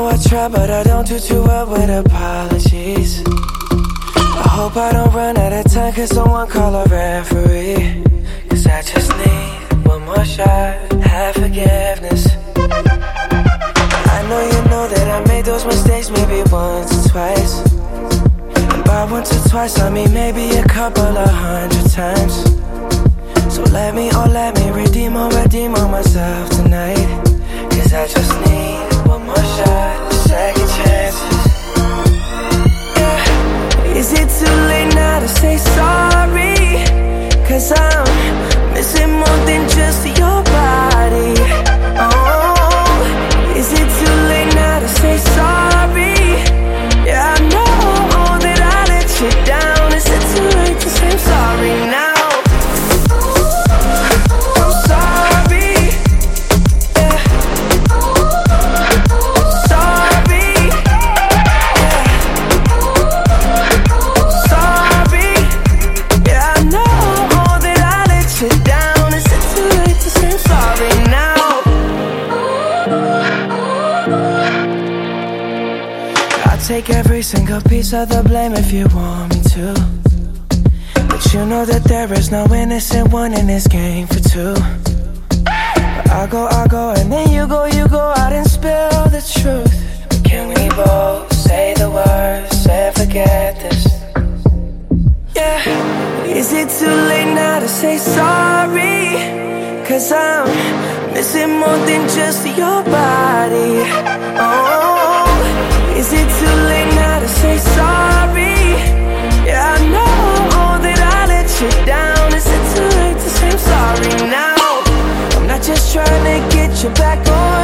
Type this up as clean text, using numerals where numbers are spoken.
know I try, but I don't do too well with apologies. I hope I don't run out of time, cause someone call a referee. Cause I just need one more shot, have forgiveness. I know you know that I made those mistakes maybe once or twice. And by once or twice I mean maybe a couple of 100 times. So let me redeem on myself tonight. Cause I just need one more shot, second chances. Yeah. Is it too late now to say sorry? Cause I'm missing more than just your body. Oh, is it too late now to say sorry? Yeah, I know that I let you down. Is it too late to say I'm sorry now? Take every single piece of the blame if you want me to. But you know that there is no innocent one in this game for two. But I go, and then you go out and spill the truth. But can we both say the words and forget this? Yeah. Is it too late now to say sorry? Cause I'm missing more than just your body. Oh, is it too late now to say sorry? Yeah, I know that I let you down. Is it too late to say I'm sorry now? I'm not just trying to get you back on